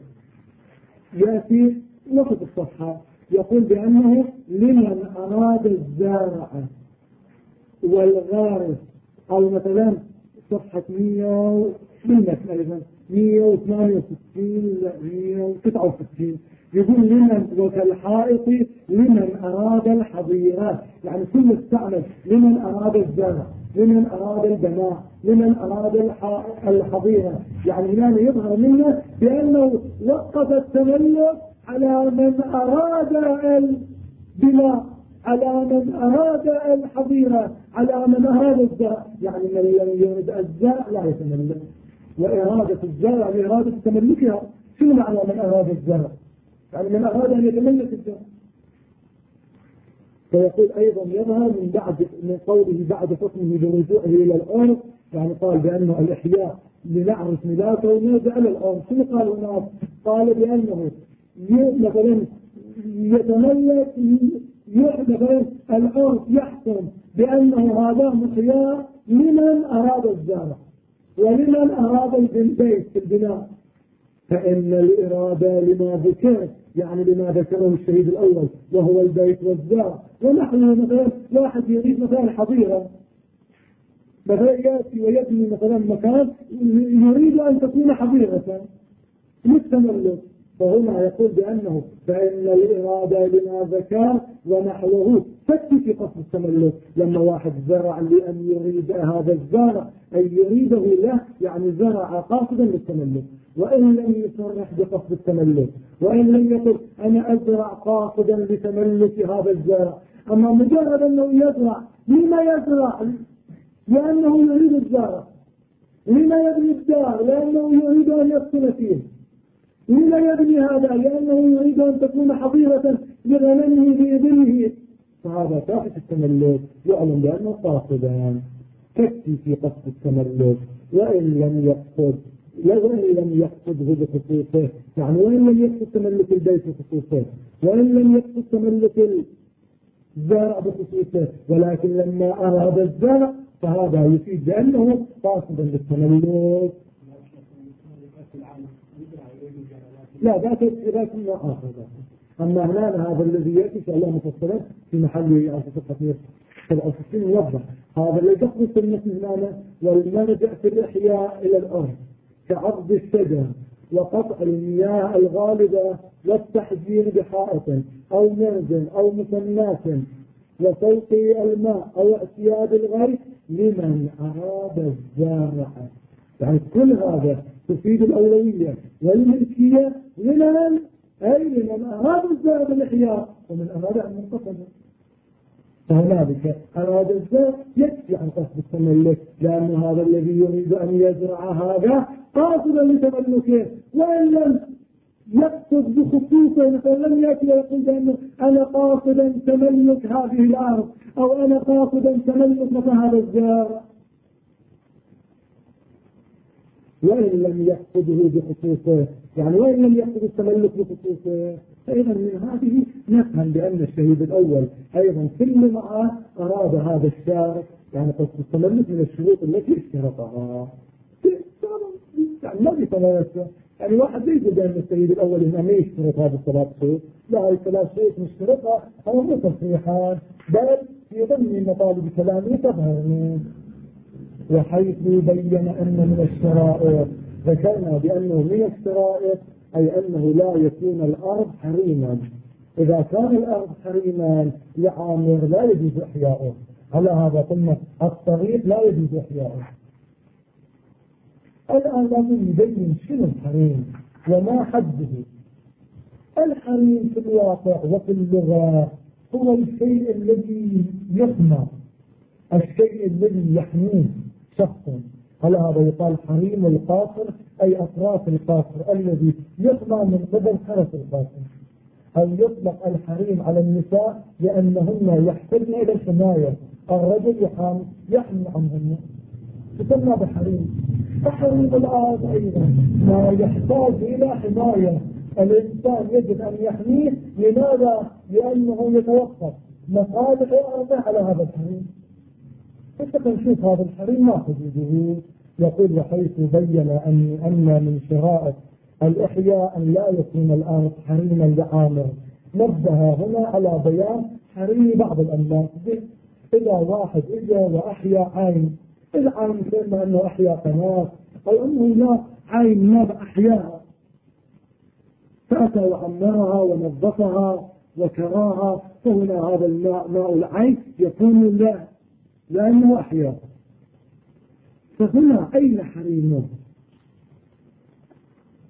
يأتي وسط الصفحة يقول بأنه لمن أراد الزارع والغارس، أو مثلا صفحة 100 أيضا 168 169 يقول لمن وكالحائط لمن أراد الحظيرات، يعني كل استعمل لمن أراد الزرع، لمن أراد البناء، لمن أراد الحظيرة. يعني هنا يظهر منه بأنه وقف التملك على من أراد البناء، على من أراد الحظيرة، على من أراد الزرع. يعني من لم يرد الزرع لا يتملك، وإرادة الزرع بإرادة تملكها. شو معنى من أراد الزرع؟ يعني من أراد أن يتملك الزرع. فيقول أيضا يظهر من قوله بعد حكمه برجوعه إلى الأرض، يعني قال بأنه الإحياء لنعرف ملاكه ونرجع إلى الأرض. شو قال هناك؟ قال بأنه مثلا يتملك، مثلا الأرض يحكم بأنه هذا محياء لمن أراد الزرع ولمن أراد البيت في البناء. فإن الإرادة لما ذكر، يعني لما ذكره الشهيد الأول وهو البيت والزرع. ونحن مثلا واحد يريد مثلا حظيرة، مثلا يأتي ويبني مثلا مكان يريد أن تكون حظيرة للتملك، فهنا يقول بأنه فإن الإرادة لما ذكر ونحوه تكفي في قصد التملك. لما واحد زرع لأن يريد هذا الزرع أي يريده له، يعني زرع قاصدا للتملك، وإن لم يصرح بقصد التملك، وإن لم يقل أنا أزرع قاصدا لتملك هذا الزرع. أما مجرد أنه يزرع، لما يزرع؟ لأنه يريد الزرع. لما يبني الدار؟ لأنه يريد أن يسكن فيه. لما يبني هذا؟ لأنه يريد أن تكون حظيرة لغنمه بإذنه. فهذا كافة التملك، يعلم بأنه قاصدا، تكفي في قصد التملك. وإن لم يقصده بخصوصه، يعني وإن لم يقصد تملك البيت بخصوصه، وإن لم يقصد تملك الزرع بخصوصه، ولكن لما أراد الزرع فهذا يفيد بأنه قاصدا للتملك. لا ذات ما آخر. أما هنا هذا الذي يأتي شاء الله مفصلا في محل صفحة 67 يوضح هذا الذي يخلص المثل هنا. والمرجع في الإحياء إلى الأرض كعرض الشجر وقطع المياه الغالبة والتحجير بحائط أو مرج أو مثنات وسوق الماء أو اعتياد الغيث لمن أراد الزارع. يعني كل هذا تفيد الأولوية والملكية لمن؟ أي لمن أراد الزرع بالإحياء ومن أراد أن ينقصد. فهنالك أراد الزرع يكفي عن قصد التملك، لأن هذا الذي يريد أن يزرع هذا قاصدا لتملكه. وإن لم يقصد بخصوصه، مثلا لم يأتي ويقول بأنه أنا قاصدا تملك هذه الأرض أو أنا قاصدا تملك هذا الزرع، وإن لم يقصده بخصوصه، يعني وإن لم يقصد التملك بخصوصه. أيضا من هذه نفهم بأن الشهيد الأول أيضا كل معه أراد هذا الشارع، يعني قصد التملك من الشروط التي اشترطها. يعني ما بثلاثة، يعني واحد ليس بأن الشهيد الأول هنا ما يشترط هذا الثلاث شروط، لا هاي ثلاث شروط مشترطة أو متصريحان، بل في ضمن مطالب كلامه تظهر. وحيث بين أن من الشرائط ذكرنا بأنه من الشرائط أي أنه لا يكون الأرض حريما. إذا كان الأرض حريما لعامر لا يجوز إحياؤه. على هذا قلنا الطريق لا يجوز إحياؤه. الآن لازم يبين شنو الحريم وما حده. الحريم في الواقع وفي اللغة هو الشيء الذي يحمى، الشيء الذي يحميه شخصا. على هذا يقال حريم القاصر أي أطراف القاصر الذي يحمى من قبل حرس القاصر. أو يطلق الحريم على النساء لأنهن يحتاجن إلى الحماية، الرجل يحمي عنهن تسمى بحريم. فحريم الأرض أيضا ما يحتاج إلى حماية، الإنسان يجب أن يحميه. لماذا؟ لأنه يتوقف مصالح الأرض على هذا الحريم. حتى نشوف هذا الحريم ما حدوده. يقول وحيث بين أن من شرائط الإحياء أن لا يكون الأرض حريما لعامر، نبه هنا على بيان حريم بعض الأملاك. إذا واحد إجا وأحيا عين، العين كما أنه أحيا قناة أو أنه لا عين ما أحياها، فأتى وعمرها ونظفها وكراها، فهنا هذا الماء ماء العين يكون له لأنه أحيا. فهنا أين حريمه؟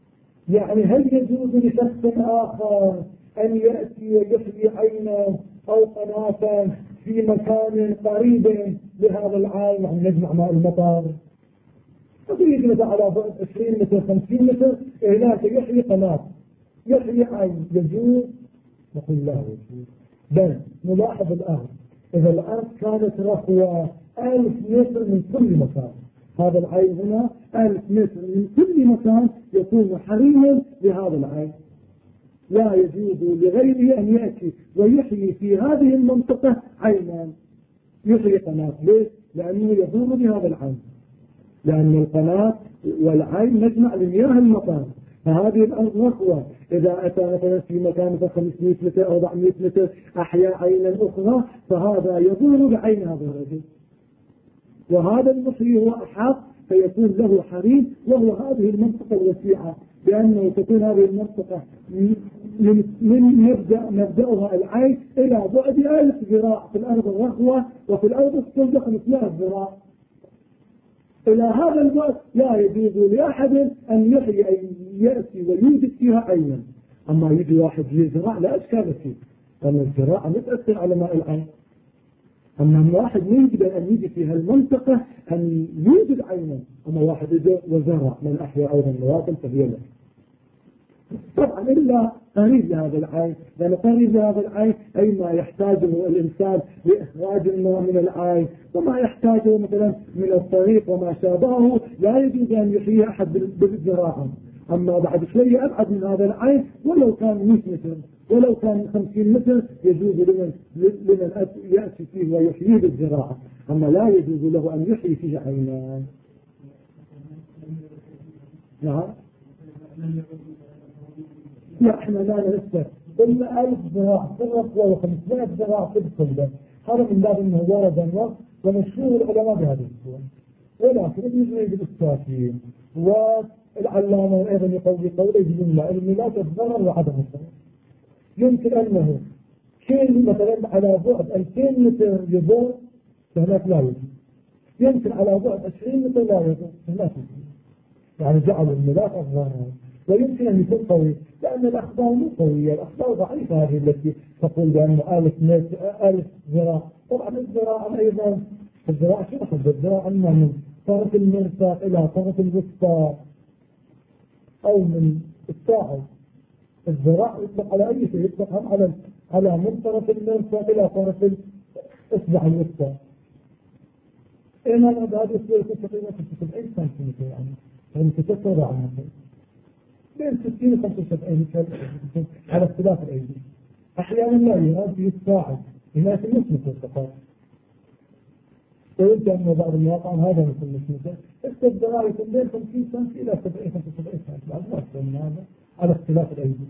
يعني هل يجوز لشخص آخر أن يأتي ويحيي عينا أو قناة في مكان قريب لهذا العين، يعني نجمع ماء المطر تريد مثلا على بعد 20 متر 50 متر هناك يحيي قناة يحيي عين، يجوز؟ نقول لا يجوز. بل نلاحظ الآن إذا الأرض كانت رخوة 1000 متر من كل مكان، هذا العين هنا 1000 متر من كل مكان يكون حريما لهذا العين، لا يجوز لغيره أن يأتي ويحيي في هذه المنطقة عينا، يحيي قناة. ليش؟ لأنه يدور بهذا العين، لأن القناة والعين نجمع لمياه المطر، فهذه الأرض رخوة، إذا أتى مثلا في مكان 500 متر أو 400 متر أحيا عينا أخرى، فهذا يدور بعين هذا الرجل، وهذا المحيي هو أحق فيكون له حريم، وهو هذه المنطقة الوسيعة، لأنه تكون هذه المنطقة من مبدأها العين إلى بعد 1000 ذراع في الأرض الرخوة، وفي الأرض الصلبة 500 ذراع. إلى هذا الوقت لا يجوز لأحد أن يحيي أن يأتي ويوجد فيها عينا. أما يجي واحد يزرع لا أشكال فيه، لأن الزراعة لا تأثر على ماء العين. أما واحد ما يقدر أن يجي في هالمنطقة أن يوجد عينا، أما واحد يجي وزرع من أحياء أيضا المواطن فهي له. طبعا إلا قريب لهذا العين، لأن قريب لهذا العين أي ما يحتاجه الإنسان لإخراج الماء من العين وما يحتاجه مثلا من الطريق وما شابهه، لا يجوز أن يحيي أحد بالزراعة. أما بعد شوية أبعد من هذا العين ولو كان 100 متر ولو كان 50 متر يجوز لمن يأتي فيه ويحييه بالزراعة، أما لا يجوز له أن يحيي فيه عينان. نعم. لا احنا لا نستطيع إلا 1000 ذراع في الرقوة و500 ذراع في الصلبة، هذا من باب أنه ورد النص ومشهور العلماء بهذه الصورة. ولكن يجري بالإسكافين والعلامة أيضا يقوي قوله يجب لا الملاك الضرر وعدم الضرر. يمكن أنه كان مثلا على بعد 2000 متر يضر فهناك لا يجب، يمكن على بعد 20 متر لا يضر فهناك يجب، يعني جعل الملاك الضرر. ويمكن أن يكون قوي لأن الأخبار مو قوية، الأخبار ضعيفة هذه التي تقول بأنه 1000 ذراع. طبعا الذراع أيضا الذراع شو أخذ الذراع أنه من طرف المرفق إلى طرف الوسطى أو من الساعد. الذراع يطلق على أي شيء، يطلق على من طرف المرفق إلى طرف الإصبع الوسطى. إنما هذا الشيء يكون تقريبا 70 سنتيمتر، يعني تتسرع عنه بين 60 و 75 على اختلاف الأيدي. أحيانا لا يراد به الساعد، هناك مثل الثقافة. ويمكن أن بعض المواقع هذا مثل الذراع يكون بين 50 سم إلى 70 75 سم، بعد ما أكثر من هذا على اختلاف الأيدي.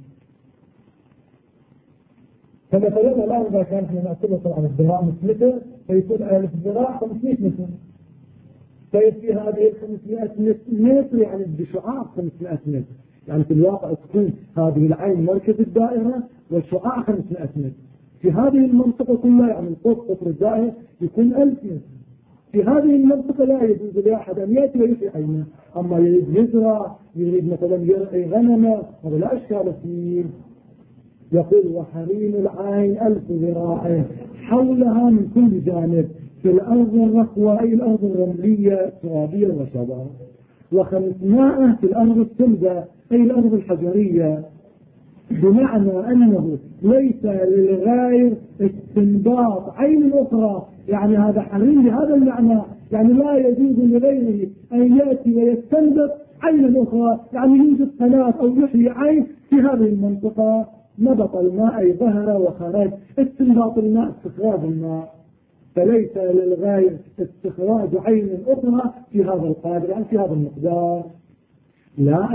فمثلا الآن إذا كان احنا نأكله طبعا الذراع متر فيكون الذراع 500 متر، فيصير هذه 500 متر يعني بشعاع 500 متر، يعني في الواقع تكون هذه العين مركز الدائرة والشعاع 500 متر. في هذه المنطقة كلها يعني قطر الدائرة يكون 1000 متر. في هذه المنطقة لا يجوز لأحد أن يأتي ويحيي عينه، أما يريد يزرع يريد مثلا يرعي غنمه هذا لا أشكال فيه. يقول وحريم العين 1000 ذراع حولها من كل جانب في الأرض الرخوة أي الأرض الرملية الترابية وشبهها، و500 في الأرض السمدة أي الأرض الحجرية، بمعنى أنه ليس للغير استنباط عين أخرى، يعني هذا حريم بهذا المعنى، يعني لا يجوز لغيره أن يأتي ويستنبط عين أخرى، يعني يوجد قناة أو يحيي عين في هذه المنطقة، نبط الماء أي ظهر وخرج، استنباط الماء استخراج الماء، فليس للغير استخراج عين أخرى في هذا القدر يعني في هذا المقدار. لا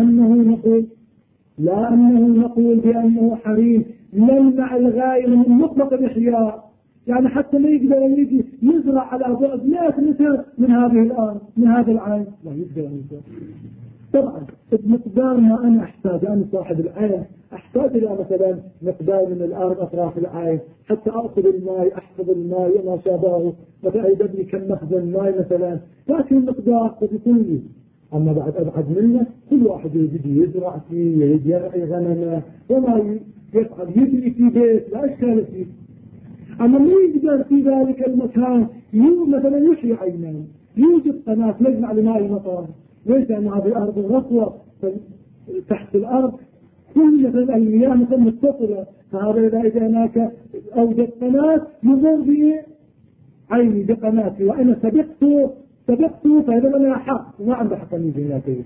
أنه نقول بأنه حريم نمنع الغير من مطلق الإحياء، يعني حتى ما يقدر أن يجي يزرع على بعد 100 متر من هذه الأرض من هذا العين، لا يقدر أن يزرع. طبعا بمقدار ما أنا أحتاج، أنا صاحب العين أحتاج إلى مثلا مقدار من الأرض أطراف العين حتى أأخذ الماء أحفظ الماء وما شابهه، مثلا يبني كم مخزن ماء مثلا، لكن المقدار قد يكون لي أما بعد أبعد منه كل واحد يجد يزرع فيه، يجد يرعي غنمه، وما يفعل يبني في بيت لا إشكال فيه. أما ما يقدر في ذلك المكان مثلا يحيي عينان، يوجد قناة مجمع لماء المطر، ليس أن هذه الأرض الرطوة تحت الأرض كل مثلا المياه مثلا متصلة، فهذا إذا هناك أوجد قناة يمر به عيني بقناتي، وأنا سبقت فهذا أنا حق وما عنده حق من جناتي.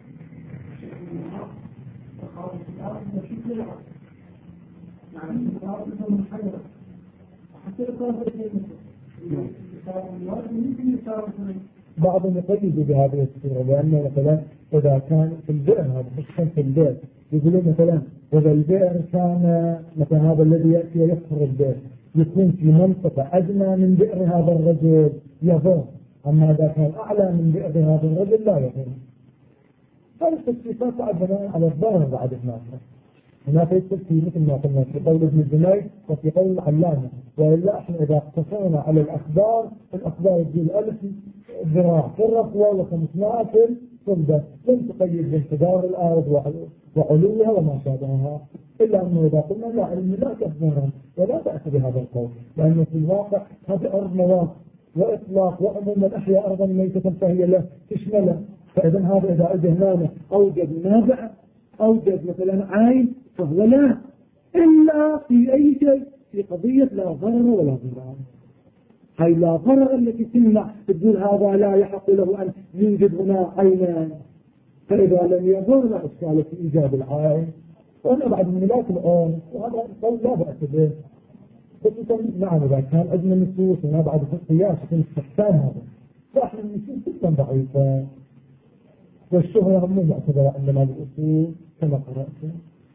بعضهم يقيد بهذه الصورة، لأنه مثلا إذا كان في البئر، هذا خصوصا في البئر، يقولون مثلا إذا البئر كان مثلا هذا الذي يأتي ويحفر البئر يكون في منطقة أدنى من بئر هذا الرجل يضر، أما إذا كان أعلى من بئر هذا الرجل لا يضر. هذه التفسيرات تعبنا على الظاهر بعد هناك. هناك التفسير مثل ما قلنا في قول ابن الجنيد وفي قول العلامة، وإلا احنا إذا اقتصرنا على الأخبار، الأخبار تقول 1000 ذراع في الرقوة و500 في الصلبة، لم تقيد بانحدار الأرض وعلوها وما شابهها، إلا أنه إذا قلنا لا علم لا تخبرا ولا بأس بهذا القول، لأنه في الواقع هذه أرض مواقع وإطلاق، وعموما الأحياء أرضا ميتة فهي له تشمله. فإذا هذا إذا أجهناه أوجد نابع، أوجد مثلا عين، فهو لا إلا في أي شيء في قضية لا ضرر ولا ضرار. هاي لا ضرر التي تمنع تقول هذا لا يحق له أن يوجد هنا عينان، فإذا لم يضر لا إشكال في إيجاد العين، وأنا بعد من ملاك الآن وهذا القول لا بأس به. خصوصا نعم إذا كان عندنا نصوص هنا بعد في القياس في الاستحسان هذا، فإحنا النصوص جدا ضعيفة، والشهرة مو معتبرة عندنا الأصول كما قرأت.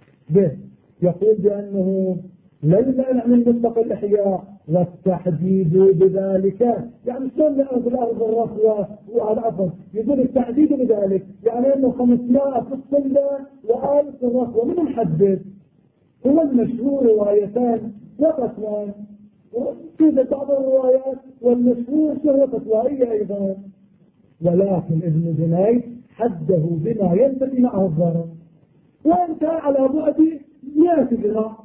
يقول بأنه لا يمنع من مطلق الإحياء والتحديد بذلك، يعني شلون نأخذ الأرض الرخوة والعفو، يقول التحديد بذلك يعني أنه 500 في الصلبة و1000 في الرخوة، من محدد؟ هو المشهور روايتان وفتوى، وفي بعض الروايات والمشهور شهوة فتوائية أيضا، ولكن ابن جنيد حده بما ينتفي معه الضرر، وانت على بعد 100 ذراع،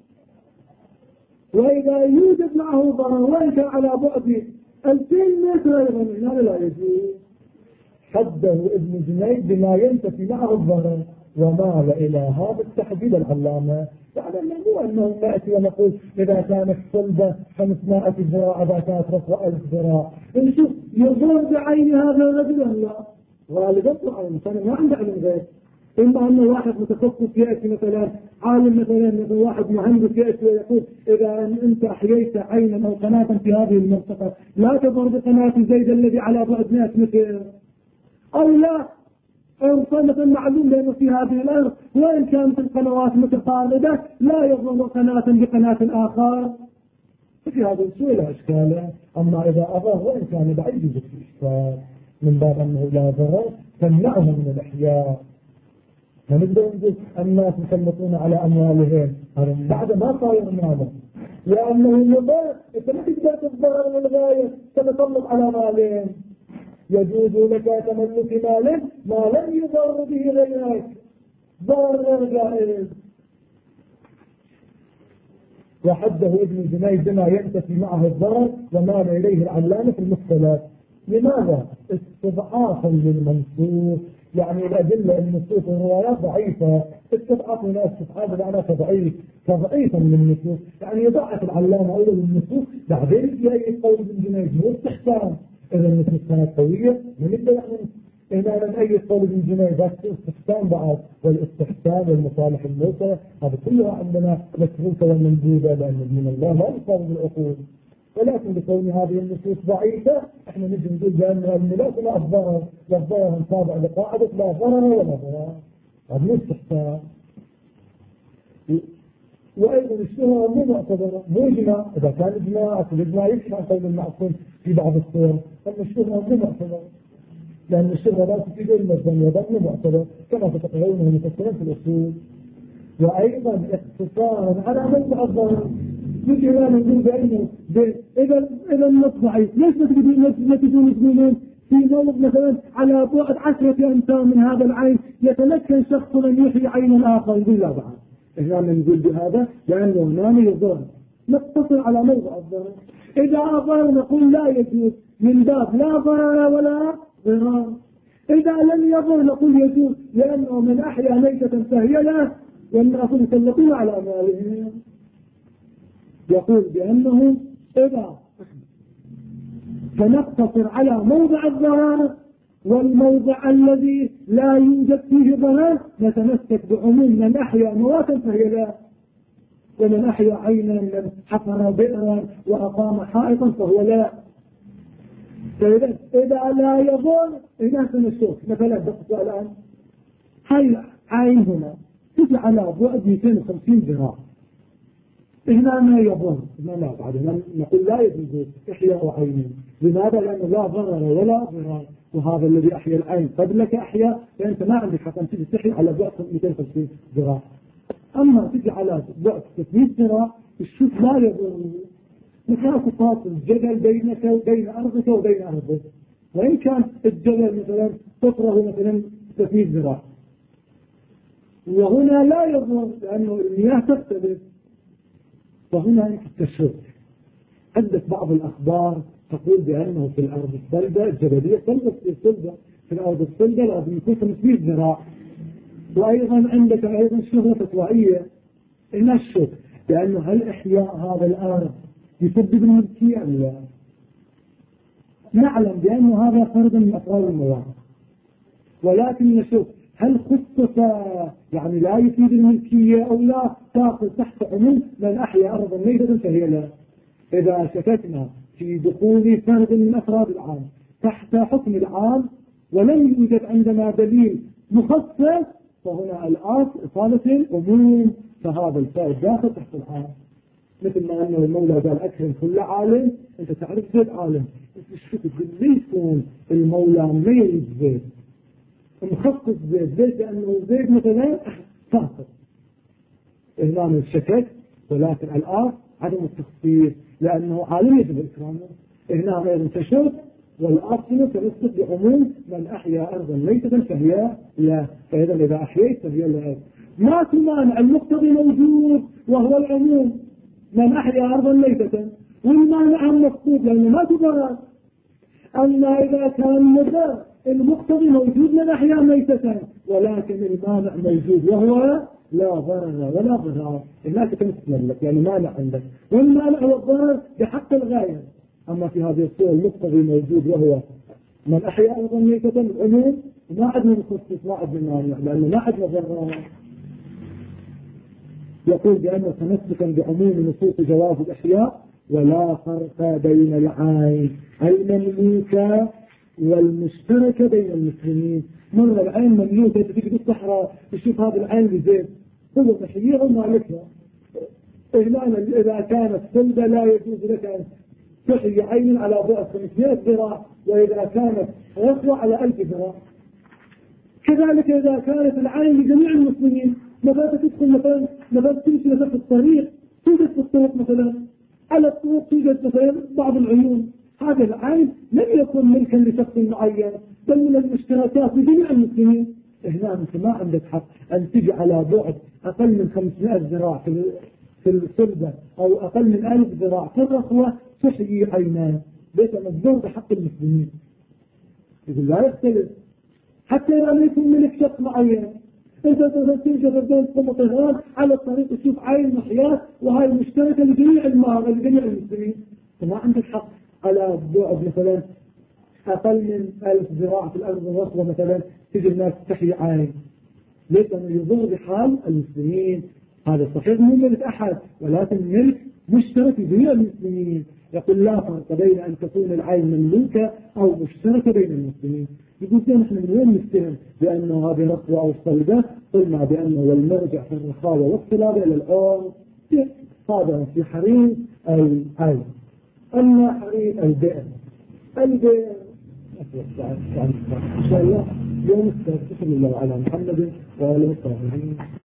وإذا يوجد معه ضرر وانت على بعد 2000 متر أيضا هنا لا يجوز. حده ابن جنيد بما ينتفي معه الضرر، ومال إلى هذا التحديد العلامة، يعني مو أنه نأتي ونقول إذا كانت صلبة 500 ذراع إذا كانت رفوة 1000 ذراع، نشوف يضر بعين هذا الرجل أم لا؟ غالبا الإنسان ما عنده علم غير، إما أنه واحد متخصص يأتي مثلا عالم مثلا واحد مهندس يأتي ويقول إذا أنت أحييت عينا أو قناة في هذه المنطقة لا تضر بقناة زيد الذي على بعد 100 متر، أو لا مثلا معلوم لأنه في هذه الأرض وإن كانت القنوات متقاربة لا يضر قناة بقناة آخر، في هذا الشيء لا إشكال. أما إذا أضر وإن كان بعيد يوجد في إشكال، من باب أنه لا ضرر تمنعه من الإحياء. فنقدر نقول الناس يسلطون على أموالهم هذا بعد ما صاير ماله، لأنه المضار أنت ما تقدر تتضرر للغاية تتسلط على مالهم. يجوز لك تملك مال ما لم يضر به غيرك، ضار جائز. وحده ابن جنيد بما ينتفي معه الضرر، ومال إليه العلامة في المختلف. لماذا؟ استضعافا للمنصوص، يعني الأدلة النصوص والروايات ضعيفة، استضعاف الناس استضعاف معناه تضعيفا من النصوص، يعني يضعف العلامة أولا النصوص بعدين في أي قول ابن جنيد هو استحسان. إذا النصوص كانت قوية من يبدأ إذا لم أي قول ابن جنيد ذات استحسان بعض، والاستحسان والمصالح الموسى هذا كلها عندنا متروكة ومنجودة، لأن من الله لا يصاب بالعقول. ولكن بكون هذه النصوص ضعيفة احنا نجي نقول بأن الملاك لا الضرر، والضرر تابع لقاعدة لا ضرر ولا ضرر، هذا مو استحسان. وأيضا الشهرة مو معتبرة، مو إجماع. إذا كان إجماع الإجماع يكفي عن قول المعصوم في بعض الصور، أما الشهرة مو معتبرة، لأن الشهرة لا تفيد إلا الظن، وظن مو معتبر كما تتقرؤون المفسرين في الأصول. وأيضا اقتصارا على موضع الظن، يجي هنا نقول بأنه إذا النص ضعيف ليش ما تقولون في موضع مثلا على بعد 10 أمتار من هذا العين يتمكن شخص من يحيي عينا آخر، يقول لا بعد. إحنا نقول بهذا لأنه هنا يضر، نقتصر على موضع الضرر. إذا أضر نقول لا يجوز من باب لا ضرر ولا ضرار. إذا لم يضر نقول يجوز لأنه من أحيا ميتة فهي له والناس مسلطون على أموالهم. يقول بأنه إذا فنقتصر على موضع الضرر والموضع الذي لا يوجد فيه ضرر نتمسك بعموم من أحيا مواتا فهي له، ومن أحيا عينا من حفر بئرا وأقام حائطا فهو لا. إذا لا يضر هنا سنشوف مثلا بقصة الآن هاي عين هنا تجي على بعد 250 ذراع، هنا ما يضر، هنا لا بعد هنا نقول لا يجوز إحياء عينين. لماذا؟ لأنه لا ضرر ولا ضرار، وهذا الذي أحيا العين قبلك أحيا، فأنت ما عندك حق أن تجي تحيي على بعد 250 ذراع. أما تجي على بعد 600 ذراع الشوك لا يضر، مخاف فاصل جبل بينك وبين أرضك وبين أرضك، وإن كان الجبل مثلا قطره مثلا 600 ذراع، وهنا لا يضر لأنه المياه تختلف. فهنا التشوك. عندك بعض الأخبار تقول بأنه في الأرض الصلبة الجبلية صلبة في الأرض الصلبة لازم يكون 500 ذراع. وأيضا عندك أيضا شبهة فتوائية إن الشك لأنه هل إحياء هذا الأرض يسبب الملكية أم لا؟ نعلم بأنه هذا فرد من أفراد المواقع، ولكن نشوف هل خصص يعني لا يفيد الملكية أو لا تأخذ تحت عموم من أحيا أرضا ميتة فهي لا. إذا شككنا في دخول فرد من أفراد العام تحت حكم العام ولم يوجد عندنا دليل مخصص فهنا الآن إصالة العموم، فهذا الفائد داخل تحت العام. مثل ما أنه المولى قال أكرم كل عالم، أنت تعرف زيد عالم، شو تقول ليش يكون المولى ما يريد زيد مخصص زيد لأنه زيد مثلا فاقد هنا من الشكك، ولكن الآن عدم التخصيص لأنه عالم يجب إكرامه. هنا غير تشك والأصل تنصف بعموم من أحيا أرضا ميتة فهي لا. فإذا إذا أحييت فهي لا، ما تمانع المقتضي موجود وهو العموم من أحيا أرضا ميتة، والمانع المقصود لأنه ما تضرر. أما إذا كان مضر المقتضي موجود من أحيا ميتة ولكن المانع موجود وهو لا ضرر ولا ضرار، هناك تمثل لك يعني مانع عندك، والمانع والضرر بحق الغاية. أما في هذه الصورة المقتضي موجود وهو من أحيا أرضا ميتة العموم ما عدنا نخصص ما عدنا مانع لأنه ما عدنا ضرر. يقول بأنه تمسكا بعموم نصوص جواز الإحياء ولا فرق بين العين المملوكة والمشتركة بين المسلمين. مرة العين مملوكة تجي بالصحراء تشوف هذا العين بزيت هو تحييه ومالكها، إذا كانت صلبة لا يجوز لك أن تحيي عين على بعد 500 ذراع، وإذا كانت رخوة على 1000 ذراع. كذلك إذا كانت العين لجميع المسلمين، مثلا تدخل مثلا تمشي مثلا في الطريق توجد في الطرق مثلا على الطرق توجد مثلا بعض العيون، هذا العين لم يكن ملكا لشخص معين بل من المشتركات لجميع المسلمين. هنا أنت ما عندك حق أن تجي على بعد أقل من 500 ذراع في الصلبة أو أقل من 1000 ذراع في الرخوة تحيي عينان، ليس مجبور بحق المسلمين. يقول لا يختلف حتى إذا لم يكن ملك شخص معين. انت تنجح بين طهران على الطريق تشوف عين محياة وهاي مشتركة لجميع المال لجميع المسلمين، فما عندك حق على بعد مثلا أقل من 1000 ذراع في الأرض الرخوة مثلا تجي الناس تحيي عين، ليس أنه يضر بحال المسلمين. هذا صحيح مو ملك أحد ولكن ملك مشترك لجميع المسلمين. يقول لا فرق بين أن تكون العين مملوكة أو مشتركة بين المسلمين. يقول نحن من وين نستلم بأنه هذه رخوة أو صلبة؟ قلنا بأنه والمرجع في الرخاوة والصلابة إلى الآن هذا في حريم العين. أما حريم البئر إن شاء الله يوم السبت صلى الله على محمد وآله وصحبه.